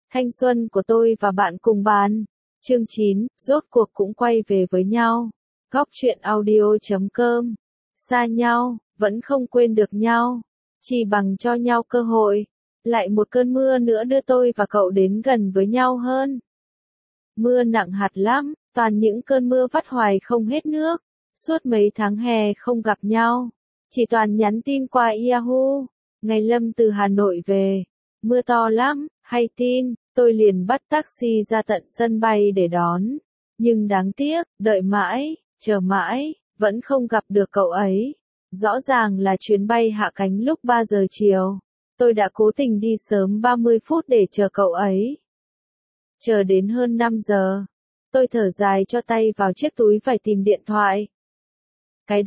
Thanh xuân của tôi và bạn cùng bàn. Chương 9, rốt cuộc cũng quay về với nhau. Góc truyện audio.com. Xa nhau, vẫn không quên được nhau. Chỉ bằng cho nhau cơ hội. Lại một cơn mưa nữa đưa tôi và cậu đến gần với nhau hơn. Mưa nặng hạt lắm, toàn những cơn mưa vắt hoài không hết nước. Suốt mấy tháng hè không gặp nhau. Chỉ toàn nhắn tin qua Yahoo. Ngày Lâm từ Hà Nội về. Mưa to lắm, hay tin, tôi liền bắt taxi ra tận sân bay để đón. Nhưng đáng tiếc, đợi mãi, chờ mãi, vẫn không gặp được cậu ấy. Rõ ràng là chuyến bay hạ cánh lúc 3 giờ chiều. Tôi đã cố tình đi sớm 30 phút để chờ cậu ấy. Chờ đến hơn 5 giờ. Tôi thở dài cho tay vào chiếc túi phải tìm điện thoại. Cái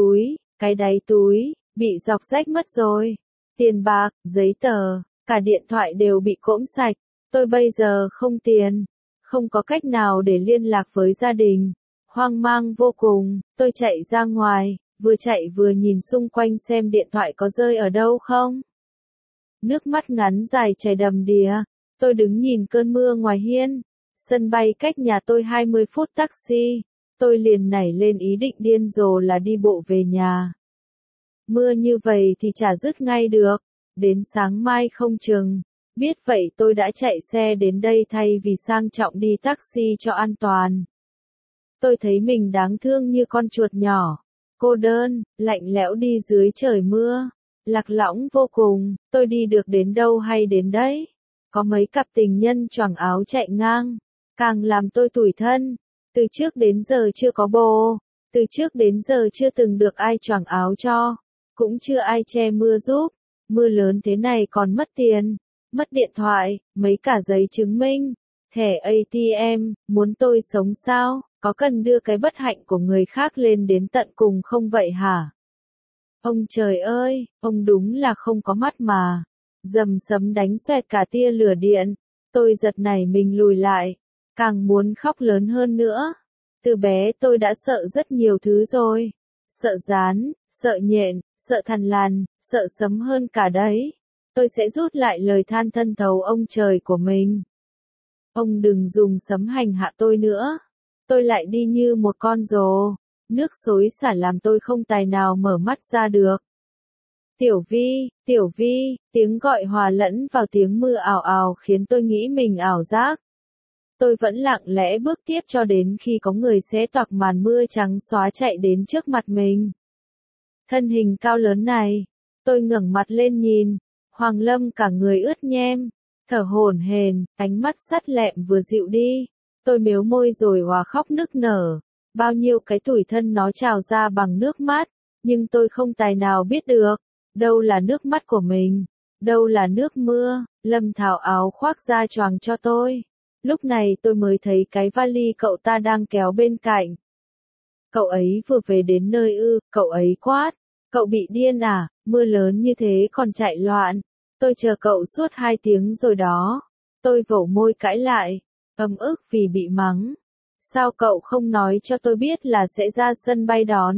đáy túi, bị dọc rách mất rồi. Tiền bạc, giấy tờ, cả điện thoại đều bị cỗm sạch. Tôi bây giờ không tiền, không có cách nào để liên lạc với gia đình. Hoang mang vô cùng, tôi chạy ra ngoài, vừa chạy vừa nhìn xung quanh xem điện thoại có rơi ở đâu không. Nước mắt ngắn dài chảy đầm đìa, tôi đứng nhìn cơn mưa ngoài hiên. Sân bay cách nhà tôi 20 phút taxi, tôi liền nảy lên ý định điên rồ là đi bộ về nhà. Mưa như vậy thì chả dứt ngay được, đến sáng mai không chừng. Biết vậy tôi đã chạy xe đến đây thay vì sang trọng đi taxi cho an toàn. Tôi thấy mình đáng thương như con chuột nhỏ, cô đơn, lạnh lẽo đi dưới trời mưa, lạc lõng vô cùng. Tôi đi được đến đâu hay đến đấy. Có mấy cặp tình nhân choàng áo chạy ngang, càng làm tôi tủi thân. Từ trước đến giờ chưa có bồ, từ trước đến giờ chưa từng được ai choàng áo cho, cũng chưa ai che mưa giúp. Mưa lớn thế này còn mất tiền, mất điện thoại, mấy cả giấy chứng minh, thẻ ATM, muốn tôi sống sao, có cần đưa cái bất hạnh của người khác lên đến tận cùng không vậy hả? Ông trời ơi, ông đúng là không có mắt mà. Dầm sấm đánh xoẹt cả tia lửa điện, tôi giật nảy mình lùi lại, càng muốn khóc lớn hơn nữa. Từ bé tôi đã sợ rất nhiều thứ rồi, sợ gián, sợ nhện, sợ thằn lằn, sợ sấm hơn cả đấy. Tôi sẽ rút lại lời than thân thấu ông trời của mình. Ông đừng dùng sấm hành hạ tôi nữa. Tôi lại đi như một con rồ. Nước xối xả làm tôi không tài nào mở mắt ra được. Tiểu Vi, tiếng gọi hòa lẫn vào tiếng mưa ào ào khiến tôi nghĩ mình ảo giác. Tôi vẫn lặng lẽ bước tiếp cho đến khi có người xé toạc màn mưa trắng xóa chạy đến trước mặt mình. Thân hình cao lớn này, tôi ngẩng mặt lên nhìn, Hoàng Lâm cả người ướt nhem, thở hổn hển, ánh mắt sắt lẹm vừa dịu đi. Tôi mếu môi rồi òa khóc nức nở. Bao nhiêu cái tủi thân nó trào ra bằng nước mắt, nhưng tôi không tài nào biết được, đâu là nước mắt của mình, đâu là nước mưa. Lâm tháo áo khoác ra choàng cho tôi. Lúc này tôi mới thấy cái vali cậu ta đang kéo bên cạnh. Cậu ấy vừa về đến nơi ư? Cậu ấy quát. Cậu bị điên à, mưa lớn như thế còn chạy loạn. Tôi chờ cậu suốt 2 tiếng rồi đó. Tôi vỗ môi cãi lại, ấm ức vì bị mắng. Sao cậu không nói cho tôi biết là sẽ ra sân bay đón?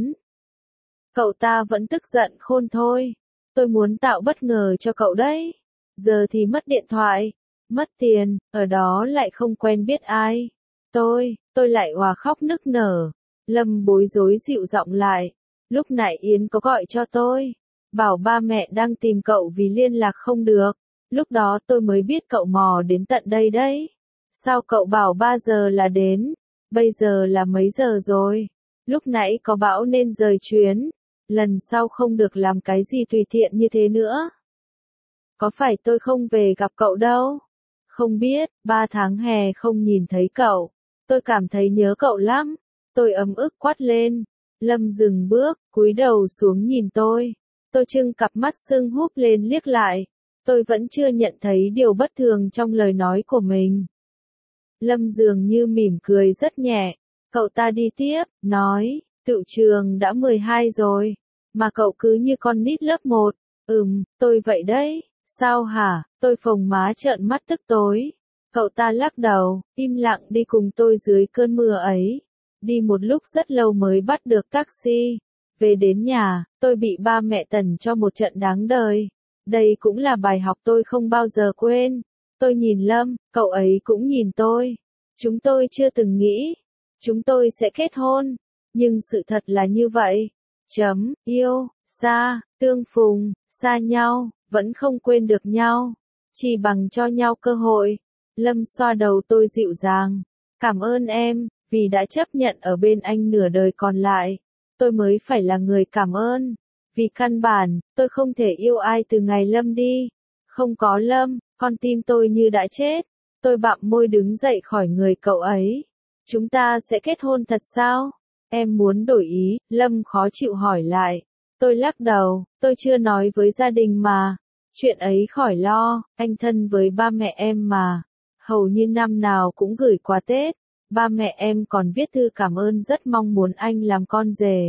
Cậu ta vẫn tức giận khôn thôi. Tôi muốn tạo bất ngờ cho cậu đấy. Giờ thì mất điện thoại, mất tiền, ở đó lại không quen biết ai. Tôi lại òa khóc nức nở. Lâm bối rối dịu giọng lại. Lúc nãy Yến có gọi cho tôi, bảo ba mẹ đang tìm cậu vì liên lạc không được. Lúc đó tôi mới biết cậu mò đến tận đây đấy. Sao cậu bảo 3 giờ là đến? Bây giờ là mấy giờ rồi? Lúc nãy có bão nên rời chuyến. Lần sau không được làm cái gì tùy tiện như thế nữa. Có phải tôi không về gặp cậu đâu? Không biết, 3 tháng hè không nhìn thấy cậu. Tôi cảm thấy nhớ cậu lắm. Tôi ấm ức quát lên. Lâm dừng bước, cúi đầu xuống nhìn tôi. Tôi trưng cặp mắt sưng húp lên liếc lại. Tôi vẫn chưa nhận thấy điều bất thường trong lời nói của mình. Lâm dường như mỉm cười rất nhẹ. Cậu ta đi tiếp, nói, tựu trường đã 12 rồi, mà cậu cứ như con nít lớp 1. Tôi vậy đấy. Sao hả? Tôi phồng má trợn mắt tức tối. Cậu ta lắc đầu, im lặng đi cùng tôi dưới cơn mưa ấy. Đi một lúc rất lâu mới bắt được taxi. Về đến nhà, tôi bị ba mẹ tần cho một trận đáng đời. Đây cũng là bài học tôi không bao giờ quên. Tôi nhìn Lâm, cậu ấy cũng nhìn tôi. Chúng tôi chưa từng nghĩ chúng tôi sẽ kết hôn, nhưng sự thật là như vậy. Yêu, xa, tương phùng, xa nhau, vẫn không quên được nhau, chỉ bằng cho nhau cơ hội. Lâm xoa đầu tôi dịu dàng. Cảm ơn em, vì đã chấp nhận ở bên anh nửa đời còn lại. Tôi mới phải là người cảm ơn. Vì căn bản, tôi không thể yêu ai từ ngày Lâm đi. Không có Lâm, con tim tôi như đã chết. Tôi bặm môi đứng dậy khỏi người cậu ấy. Chúng ta sẽ kết hôn thật sao? Em muốn đổi ý, Lâm khó chịu hỏi lại. Tôi lắc đầu, tôi chưa nói với gia đình mà. Chuyện ấy khỏi lo, anh thân với ba mẹ em mà. Hầu như năm nào cũng gửi quà Tết. Ba mẹ em còn viết thư cảm ơn rất mong muốn anh làm con rể.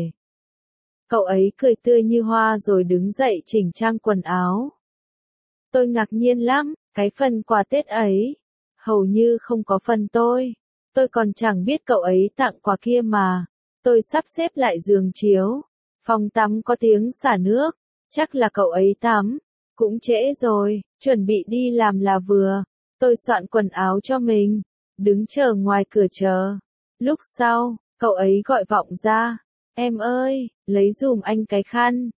Cậu ấy cười tươi như hoa rồi đứng dậy chỉnh trang quần áo. Tôi ngạc nhiên lắm, cái phần quà Tết ấy, hầu như không có phần tôi. Tôi còn chẳng biết cậu ấy tặng quà kia mà. Tôi sắp xếp lại giường chiếu. Phòng tắm có tiếng xả nước. Chắc là cậu ấy tắm. Cũng trễ rồi, chuẩn bị đi làm là vừa. Tôi soạn quần áo cho mình. Đứng chờ ngoài cửa chờ. Lúc sau, cậu ấy gọi vọng ra. Em ơi, lấy dùm anh cái khăn.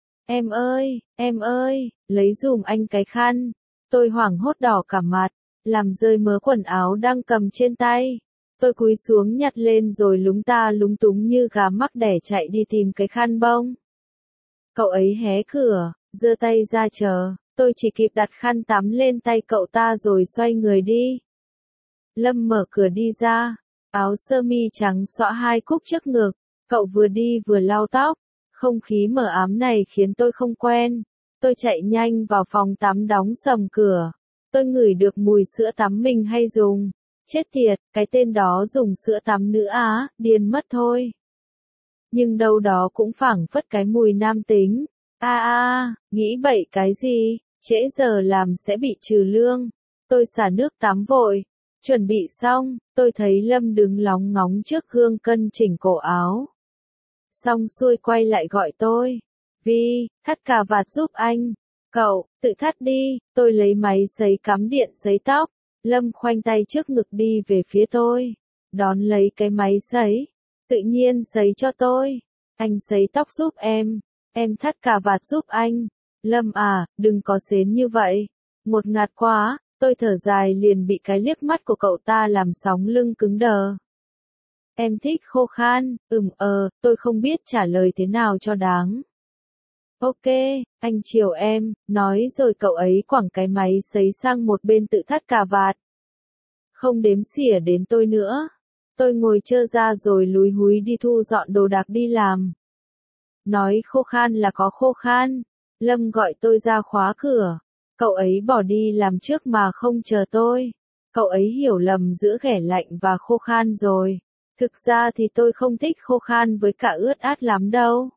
Em ơi, lấy dùm anh cái khăn. Tôi hoảng hốt đỏ cả mặt. Làm rơi mớ quần áo đang cầm trên tay. Tôi cúi xuống nhặt lên rồi lúng ta lúng túng như gà mắc đẻ chạy đi tìm cái khăn bông. Cậu ấy hé cửa, giơ tay ra chờ, tôi chỉ kịp đặt khăn tắm lên tay cậu ta rồi xoay người đi. Lâm mở cửa đi ra, áo sơ mi trắng xõa hai cúc trước ngực, cậu vừa đi vừa lau tóc. Không khí mờ ám này khiến tôi không quen. Tôi chạy nhanh vào phòng tắm đóng sầm cửa. Tôi ngửi được mùi sữa tắm mình hay dùng. Chết tiệt, cái tên đó dùng sữa tắm nữ Á, điên mất thôi. Nhưng đâu đó cũng phảng phất cái mùi nam tính. Nghĩ bậy cái gì, trễ giờ làm sẽ bị trừ lương. Tôi xả nước tắm vội. Chuẩn bị xong, tôi thấy Lâm đứng lóng ngóng trước gương cân chỉnh cổ áo. Xong xuôi quay lại gọi tôi. Vi, thắt cà vạt giúp anh. Cậu, tự thắt đi, tôi lấy máy sấy cắm điện sấy tóc. Lâm khoanh tay trước ngực đi về phía tôi. Đón lấy cái máy sấy. Tự nhiên sấy cho tôi. Anh sấy tóc giúp em thắt cà vạt giúp anh. Lâm à, đừng có xến như vậy. Ngột ngạt quá, tôi thở dài liền bị cái liếc mắt của cậu ta làm sóng lưng cứng đờ. Em thích khô khan, tôi không biết trả lời thế nào cho đáng. Ok, anh chiều em, nói rồi cậu ấy quẳng cái máy sấy sang một bên tự thắt cà vạt. Không đếm xỉa đến tôi nữa. Tôi ngồi trơ ra rồi lúi húi đi thu dọn đồ đạc đi làm. Nói khô khan là có khô khan. Lâm gọi tôi ra khóa cửa. Cậu ấy bỏ đi làm trước mà không chờ tôi. Cậu ấy hiểu lầm giữa ghẻ lạnh và khô khan rồi. Thực ra thì tôi không thích khô khan với cả ướt át lắm đâu.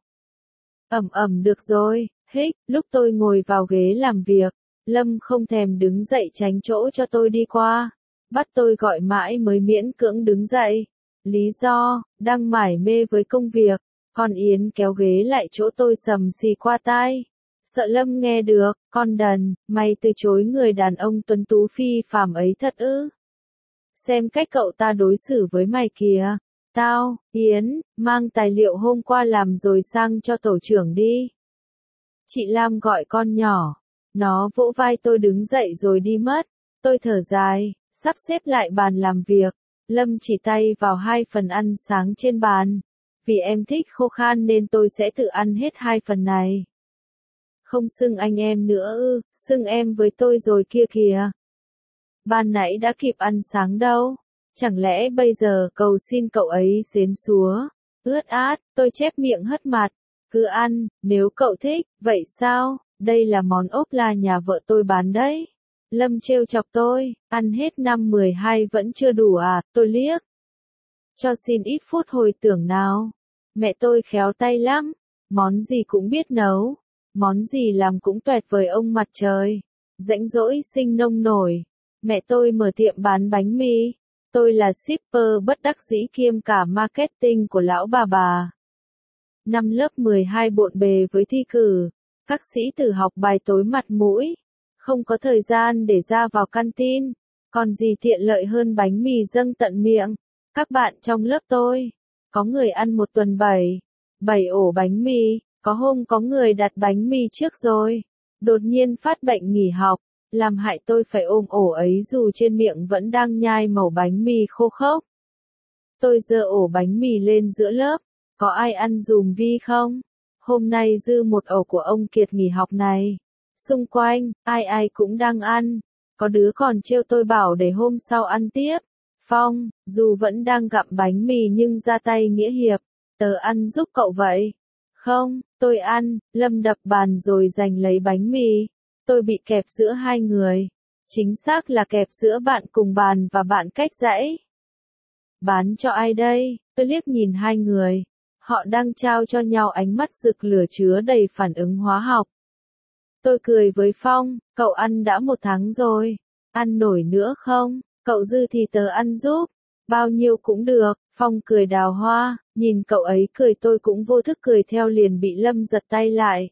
Được rồi, lúc tôi ngồi vào ghế làm việc, Lâm không thèm đứng dậy tránh chỗ cho tôi đi qua. Bắt tôi gọi mãi mới miễn cưỡng đứng dậy. Lý do, đang mải mê với công việc, còn Yến kéo ghế lại chỗ tôi sầm xì qua tai. Sợ Lâm nghe được, con đần, mày từ chối người đàn ông tuấn tú phi phàm ấy thật ư? Xem cách cậu ta đối xử với mày kìa. Tao, Yến, mang tài liệu hôm qua làm rồi sang cho tổ trưởng đi. Chị Lam gọi con nhỏ. Nó vỗ vai tôi đứng dậy rồi đi mất. Tôi thở dài, sắp xếp lại bàn làm việc. Lâm chỉ tay vào 2 phần ăn sáng trên bàn. Vì em thích khô khan nên tôi sẽ tự ăn hết 2 phần này. Không xưng anh em nữa ư, xưng em với tôi rồi kia kìa. Ban nãy đã kịp ăn sáng đâu. Chẳng lẽ bây giờ cầu xin cậu ấy xến xúa. Ướt át, tôi chép miệng hất mặt. Cứ ăn, nếu cậu thích, vậy sao? Đây là món ốp la nhà vợ tôi bán đấy. Lâm trêu chọc tôi, ăn hết năm 12 vẫn chưa đủ à, tôi liếc. Cho xin ít phút hồi tưởng nào. Mẹ tôi khéo tay lắm, món gì cũng biết nấu, món gì làm cũng tuyệt vời ông mặt trời. Rãnh rỗi sinh nông nổi. Mẹ tôi mở tiệm bán bánh mì. Tôi là shipper bất đắc dĩ kiêm cả marketing của lão bà. Năm lớp 12 bộn bề với thi cử, các sĩ tử học bài tối mặt mũi, không có thời gian để ra vào canteen, Còn gì tiện lợi hơn bánh mì dâng tận miệng. Các bạn trong lớp tôi, có người ăn một tuần 7 ổ bánh mì, có hôm có người đặt bánh mì trước rồi. Đột nhiên phát bệnh nghỉ học, làm hại tôi phải ôm ổ ấy dù trên miệng vẫn đang nhai mẩu bánh mì khô khốc. Tôi giơ ổ bánh mì lên giữa lớp, có ai ăn dùm Vi không? Hôm nay dư một ổ của ông Kiệt nghỉ học này. Xung quanh, ai ai cũng đang ăn, có đứa còn trêu tôi bảo để hôm sau ăn tiếp. Phong, dù vẫn đang gặm bánh mì nhưng ra tay nghĩa hiệp, tớ ăn giúp cậu vậy. Không, tôi ăn, Lâm đập bàn rồi giành lấy bánh mì. Tôi bị kẹp giữa hai người. Chính xác là kẹp giữa bạn cùng bàn và bạn cách dãy. Bán cho ai đây? Tôi liếc nhìn hai người. Họ đang trao cho nhau ánh mắt rực lửa chứa đầy phản ứng hóa học. Tôi cười với Phong, cậu ăn đã 1 tháng rồi. Ăn nổi nữa không? Cậu dư thì tớ ăn giúp. Bao nhiêu cũng được. Phong cười đào hoa, nhìn cậu ấy cười tôi cũng vô thức cười theo liền bị Lâm giật tay lại.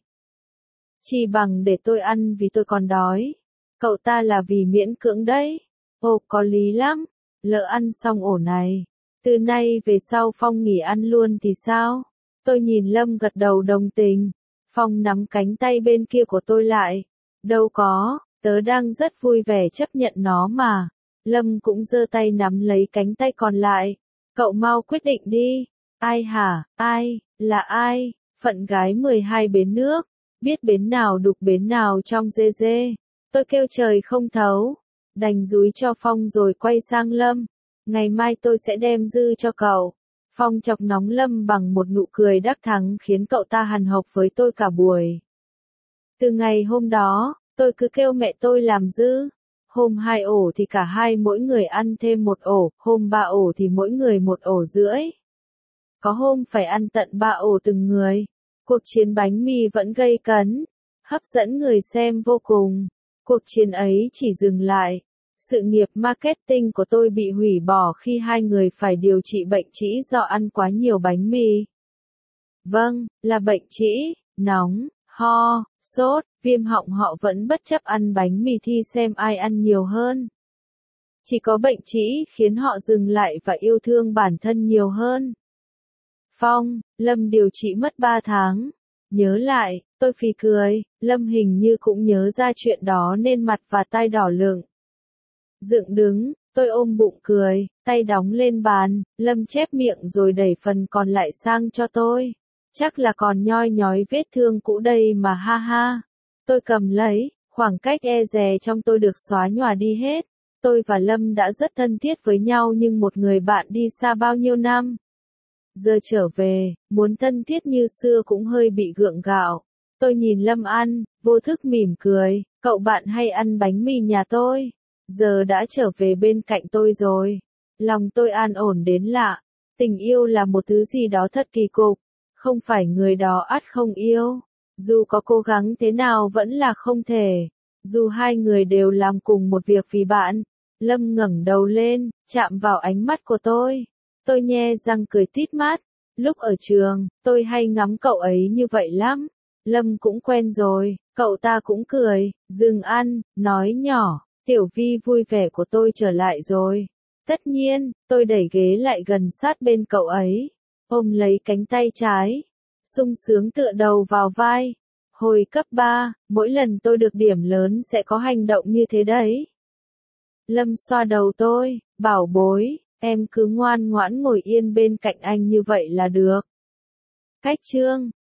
Chỉ bằng để tôi ăn vì tôi còn đói. Cậu ta là vì miễn cưỡng đấy. Ồ, có lý lắm. Lỡ ăn xong ổ này. Từ nay về sau Phong nghỉ ăn luôn thì sao? Tôi nhìn Lâm gật đầu đồng tình. Phong nắm cánh tay bên kia của tôi lại. Đâu có, tớ đang rất vui vẻ chấp nhận nó mà. Lâm cũng giơ tay nắm lấy cánh tay còn lại. Cậu mau quyết định đi. Ai hả? Ai? Là ai? Phận gái 12 bến nước. Biết bến nào đục bến nào trong dê dê. Tôi kêu trời không thấu. Đành dúi cho Phong rồi quay sang Lâm. Ngày mai tôi sẽ đem dư cho cậu. Phong chọc nóng Lâm bằng một nụ cười đắc thắng khiến cậu ta hằn học với tôi cả buổi. Từ ngày hôm đó, tôi cứ kêu mẹ tôi làm dư. Hôm 2 ổ thì cả hai mỗi người ăn thêm 1 ổ, hôm 3 ổ thì mỗi người 1 ổ rưỡi. Có hôm phải ăn tận 3 ổ từng người. Cuộc chiến bánh mì vẫn gây cấn, hấp dẫn người xem vô cùng. Cuộc chiến ấy chỉ dừng lại. Sự nghiệp marketing của tôi bị hủy bỏ khi hai người phải điều trị bệnh trĩ do ăn quá nhiều bánh mì. Vâng, là bệnh trĩ, nóng, ho, sốt, viêm họng họ vẫn bất chấp ăn bánh mì thi xem ai ăn nhiều hơn. Chỉ có bệnh trĩ khiến họ dừng lại và yêu thương bản thân nhiều hơn. Phong, Lâm điều trị mất 3 tháng. Nhớ lại, tôi phì cười, Lâm hình như cũng nhớ ra chuyện đó nên mặt và tai đỏ lựng. Dựng đứng, tôi ôm bụng cười, tay đóng lên bàn, Lâm chép miệng rồi đẩy phần còn lại sang cho tôi. Chắc là còn nhoi nhói vết thương cũ đây mà ha ha. Tôi cầm lấy, khoảng cách e dè trong tôi được xóa nhòa đi hết. Tôi và Lâm đã rất thân thiết với nhau nhưng một người bạn đi xa bao nhiêu năm. Giờ trở về, muốn thân thiết như xưa cũng hơi bị gượng gạo. Tôi nhìn Lâm ăn, vô thức mỉm cười, cậu bạn hay ăn bánh mì nhà tôi. Giờ đã trở về bên cạnh tôi rồi. Lòng tôi an ổn đến lạ. Tình yêu là một thứ gì đó thật kỳ cục. Không phải người đó ắt không yêu. Dù có cố gắng thế nào vẫn là không thể. Dù hai người đều làm cùng một việc vì bạn. Lâm ngẩng đầu lên, chạm vào ánh mắt của tôi. Tôi nhe răng cười tít mắt. Lúc ở trường, tôi hay ngắm cậu ấy như vậy lắm. Lâm cũng quen rồi, cậu ta cũng cười, dừng ăn, nói nhỏ. Tiểu Vi vui vẻ của tôi trở lại rồi. Tất nhiên, tôi đẩy ghế lại gần sát bên cậu ấy. Ôm lấy cánh tay trái. Sung sướng tựa đầu vào vai. Hồi cấp 3, mỗi lần tôi được điểm lớn sẽ có hành động như thế đấy. Lâm xoa đầu tôi, bảo bối, em cứ ngoan ngoãn ngồi yên bên cạnh anh như vậy là được. Cách chương